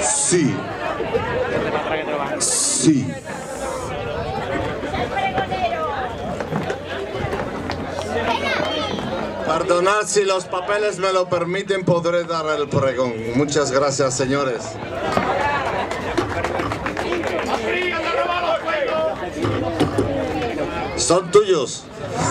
Sí. Sí. Perdonad, si los papeles me lo permiten, podré dar el pregón. Muchas gracias, señores. Son tuyos.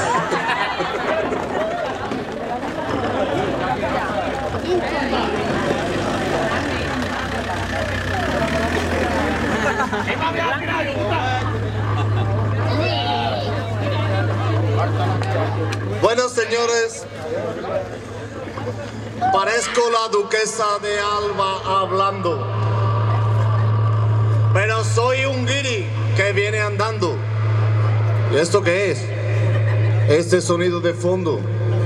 Bueno, señores, parezco la duquesa de Alba hablando, pero soy un guiri que viene andando. ¿Y esto qué es? Este sonido de fondo.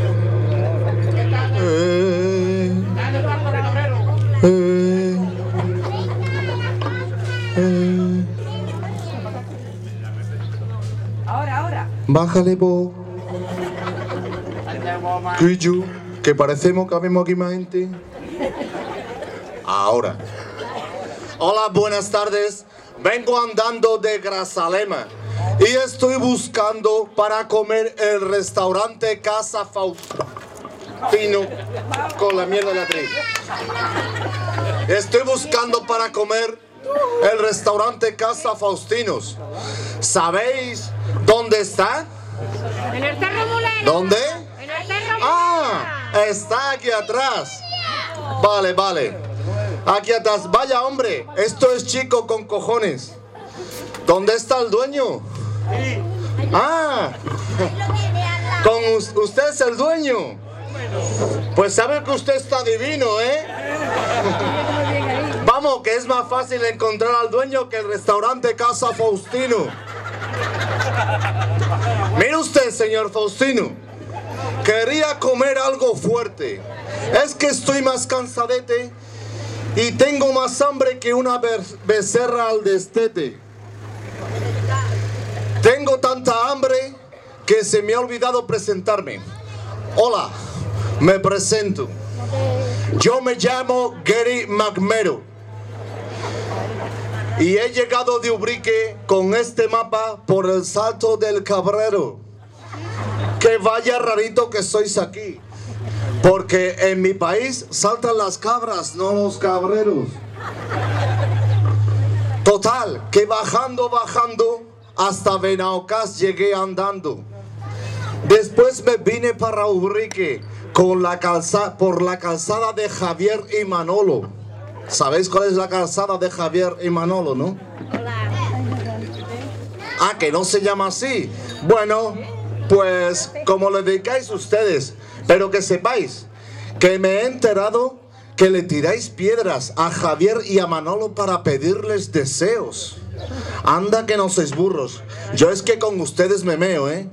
Ahora. Bájale, bo. Que parecemos que habemos aquí más gente. Ahora. Hola, buenas tardes. Vengo andando de Grazalema y estoy buscando para comer el restaurante Casa Faustino con la mierda de la actriz. Estoy buscando para comer el restaurante Casa Faustinos. ¿Sabéis dónde está? En el Cerro Mulero. ¿Dónde? En el Cerro Mulero. Ah, está aquí atrás. Vale, vale. Aquí atrás. Vaya, hombre, esto es chico con cojones. ¿Dónde está el dueño? Ah, usted es el dueño. Pues sabe que usted está divino, ¿eh? Vamos, que es más fácil encontrar al dueño que el restaurante Casa Faustino. Mire usted, señor Faustino, quería comer algo fuerte. Es que estoy más cansadete y tengo más hambre que una becerra al destete. Tengo tanta hambre que se me ha olvidado presentarme. Hola, me presento. Yo me llamo Gary McMero y he llegado de Ubrique con este mapa por el Salto del Cabrero. Que vaya rarito que sois aquí, porque en mi país saltan las cabras, no los cabreros. Total, que bajando hasta Benaocas llegué andando. Después me vine para Ubrique por la calzada de Javier y Manolo. ¿Sabéis cuál es la calzada de Javier y Manolo, no? Ah, que no se llama así. Bueno, pues como le dedicáis ustedes, pero que sepáis que me he enterado que le tiráis piedras a Javier y a Manolo para pedirles deseos. Anda que no sois burros. Yo es que con ustedes me meo, ¿eh?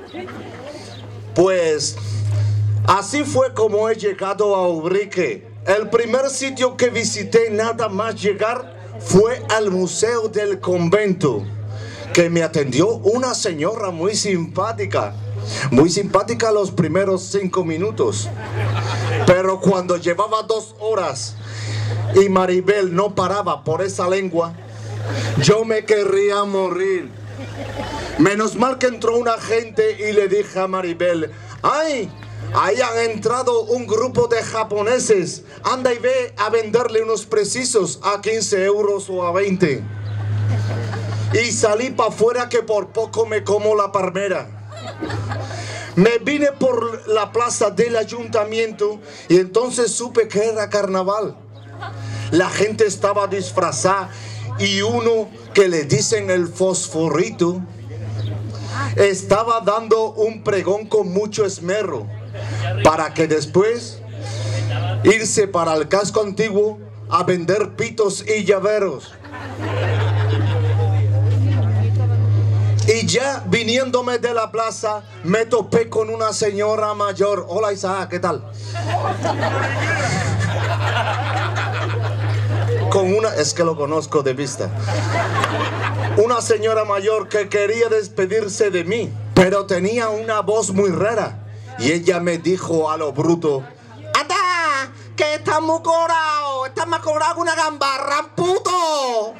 Pues así fue como he llegado a Ubrique. El primer sitio que visité nada más llegar fue al Museo del Convento, que me atendió una señora muy simpática. Muy simpática los primeros 5 minutos. Pero cuando llevaba 2 horas y Maribel no paraba por esa lengua, yo me querría morir. Menos mal que entró un agente y le dije a Maribel: ¡ay! Ahí han entrado un grupo de japoneses. Anda y ve a venderle unos precisos a 15 euros o a 20. Y salí para afuera que por poco me como la palmera. Me vine por la plaza del ayuntamiento y entonces supe que era carnaval. La gente estaba disfrazada y uno que le dicen el fosforito estaba dando un pregón con mucho esmero para que después irse para el casco antiguo a vender pitos y llaveros. Y ya viniéndome de la plaza me topé con una señora mayor. Hola Isaac, ¿qué tal? Es que lo conozco de vista. Una señora mayor que quería despedirse de mí, pero tenía una voz muy rara. Y ella me dijo a lo bruto: ¡anda! ¡Que está muy corado! esta me ha cobrado una gambarra, puto.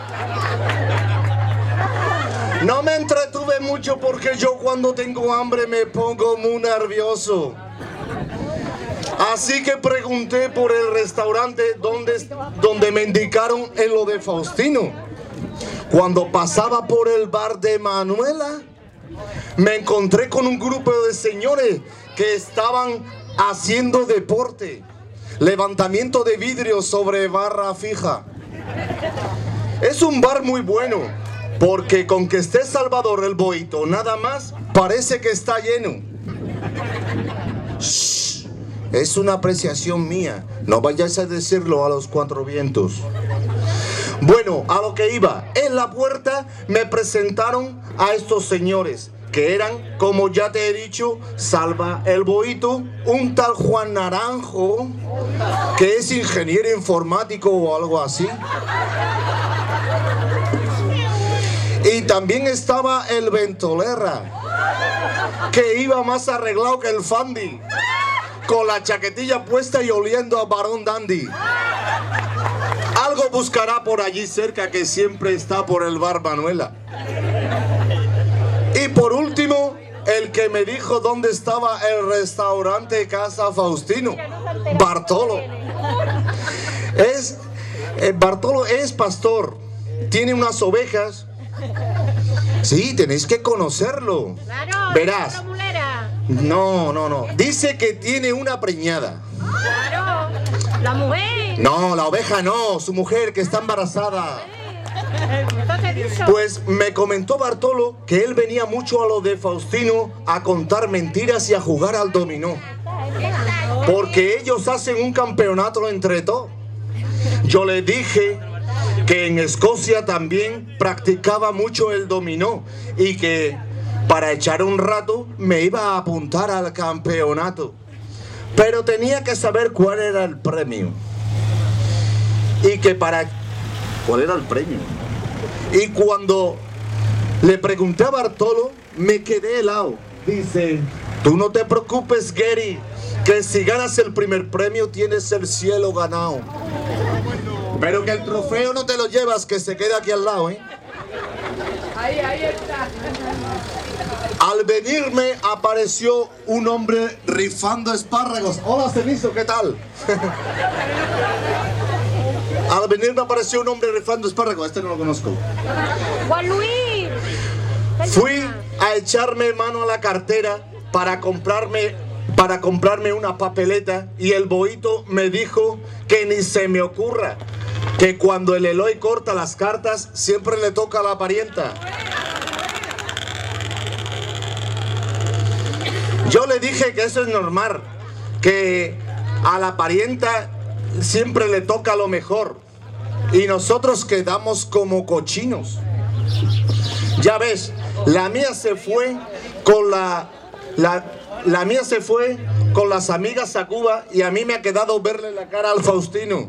No me entretuve mucho porque yo cuando tengo hambre me pongo muy nervioso. Así que pregunté por el restaurante donde me indicaron en lo de Faustino. Cuando pasaba por el bar de Manuela, me encontré con un grupo de señores que estaban haciendo deporte. Levantamiento de vidrio sobre barra fija. Es un bar muy bueno, porque con que esté Salvador el Boito nada más, parece que está lleno. Shh, es una apreciación mía, no vayáis a decirlo a los cuatro vientos. Bueno, a lo que iba, en la puerta me presentaron a estos señores, que eran, como ya te he dicho, Salva el Boito, un tal Juan Naranjo, que es ingeniero informático o algo así. Y también estaba el Ventolera, que iba más arreglado que el Fandi, con la chaquetilla puesta y oliendo a Barón Dandy. Algo buscará por allí cerca, que siempre está por el bar Manuela. Y por último, el que me dijo dónde estaba el restaurante Casa Faustino, Bartolo. Bartolo es pastor, tiene unas ovejas. Sí, tenéis que conocerlo. Claro, verás. No. Dice que tiene una preñada. Claro, la mujer. No, la oveja no, su mujer que está embarazada. Pues me comentó Bartolo que él venía mucho a lo de Faustino a contar mentiras y a jugar al dominó, porque ellos hacen un campeonato entre todos. Yo le dije que en Escocia también practicaba mucho el dominó y que para echar un rato me iba a apuntar al campeonato, pero tenía que saber cuál era el premio y que para... ¿Cuál era el premio? Y cuando le pregunté a Bartolo, me quedé helado. Dice, tú no te preocupes, Gary, que si ganas el primer premio tienes el cielo ganado. Pero que el trofeo no te lo llevas, que se queda aquí al lado, ¿eh? Ahí está. Al venirme apareció un hombre rifando espárragos. Hola, Cenizo, ¿qué tal? Al venirme apareció un hombre rifando espárragos. Este no lo conozco. Juan Luis. Fui a echarme mano a la cartera para comprarme una papeleta y el Boito me dijo que ni se me ocurra, que cuando el Eloy corta las cartas siempre le toca a la parienta. Yo le dije que eso es normal, que a la parienta siempre le toca lo mejor y nosotros quedamos como cochinos. Ya ves, la mía se fue con la mía se fue con las amigas a Cuba y a mí me ha quedado verle la cara al Faustino.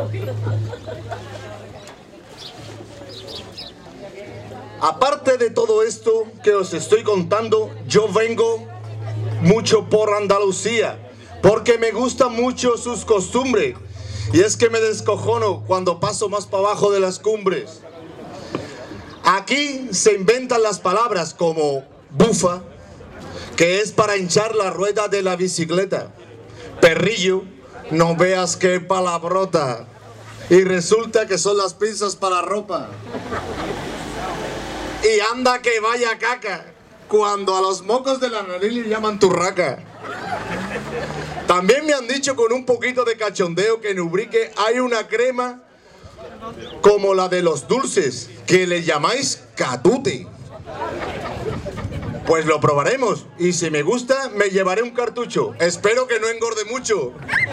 Aparte de todo esto que os estoy contando, yo vengo mucho por Andalucía porque me gustan mucho sus costumbres y es que me descojono cuando paso más para abajo de las cumbres. Aquí se inventan las palabras como bufa, que es para hinchar la rueda de la bicicleta, perrillo, no veas qué palabrota, y resulta que son las pinzas para la ropa, y anda que vaya caca, cuando a los mocos de la nariz le llaman turraca. También me han dicho con un poquito de cachondeo que en Ubrique hay una crema como la de los dulces, que le llamáis catute. Pues lo probaremos y si me gusta me llevaré un cartucho. Espero que no engorde mucho.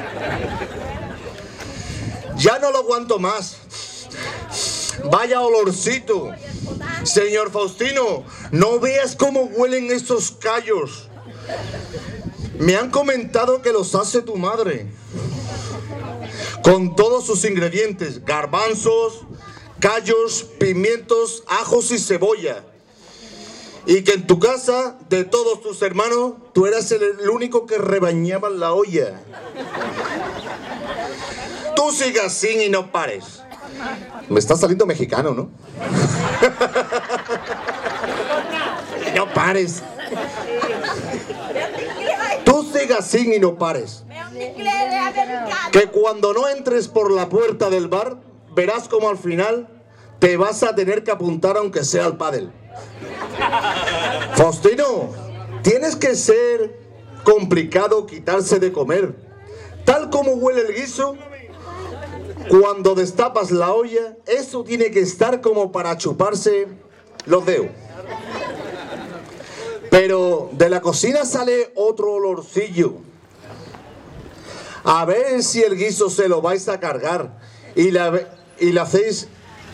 Ya no lo aguanto más. Vaya olorcito. Señor Faustino, no veas cómo huelen estos callos. Me han comentado que los hace tu madre, con todos sus ingredientes: garbanzos, callos, pimientos, ajos y cebolla. Y que en tu casa, de todos tus hermanos, tú eras el único que rebañaba la olla. Tú sigas así y no pares. Me está saliendo mexicano, ¿no? No pares. Tú sigas así y no pares. Que cuando no entres por la puerta del bar, verás como al final te vas a tener que apuntar aunque sea al pádel. Faustino, tienes que ser complicado quitarse de comer. Tal como huele el guiso, cuando destapas la olla, eso tiene que estar como para chuparse los dedos. Pero de la cocina sale otro olorcillo. A ver si el guiso se lo vais a cargar y le hacéis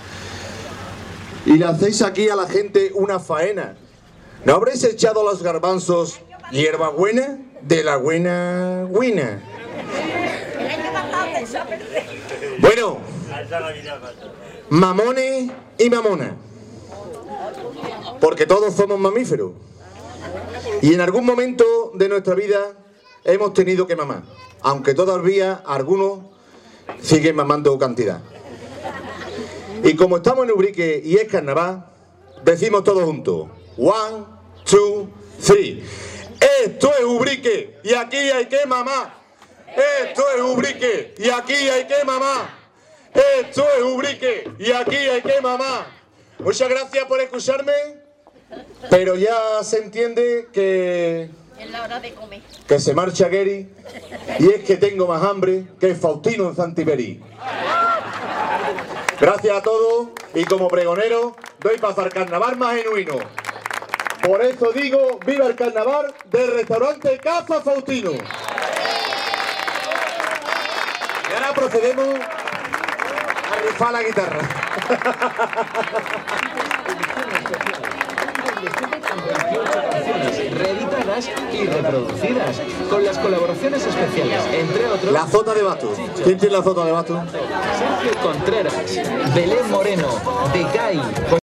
aquí a la gente una faena. ¿No habréis echado los garbanzos hierbabuena de la buena guina? Bueno, mamones y mamona, porque todos somos mamíferos y en algún momento de nuestra vida hemos tenido que mamar, aunque todavía algunos siguen mamando cantidad. Y como estamos en Ubrique y es carnaval, decimos todos juntos: 1, 2, 3. Esto es Ubrique y aquí hay que mamar. Esto es Ubrique y aquí hay que mamar. Esto es Ubrique y aquí hay que mamar. Muchas gracias por escucharme, pero ya se entiende que Es la hora de comer. que se marcha Gary y es que tengo más hambre que Faustino en Santiberi. Gracias a todos y como pregonero doy paso al carnaval más genuino. Por eso digo, viva el carnaval del restaurante Casa Faustino. Y ahora procedemos a rifar la guitarra. Reeditadas y reproducidas con las colaboraciones especiales, entre otros, La Zota de Bato. ¿Quién tiene la Zota de Bato? Sergio Contreras, Belén Moreno, Decay.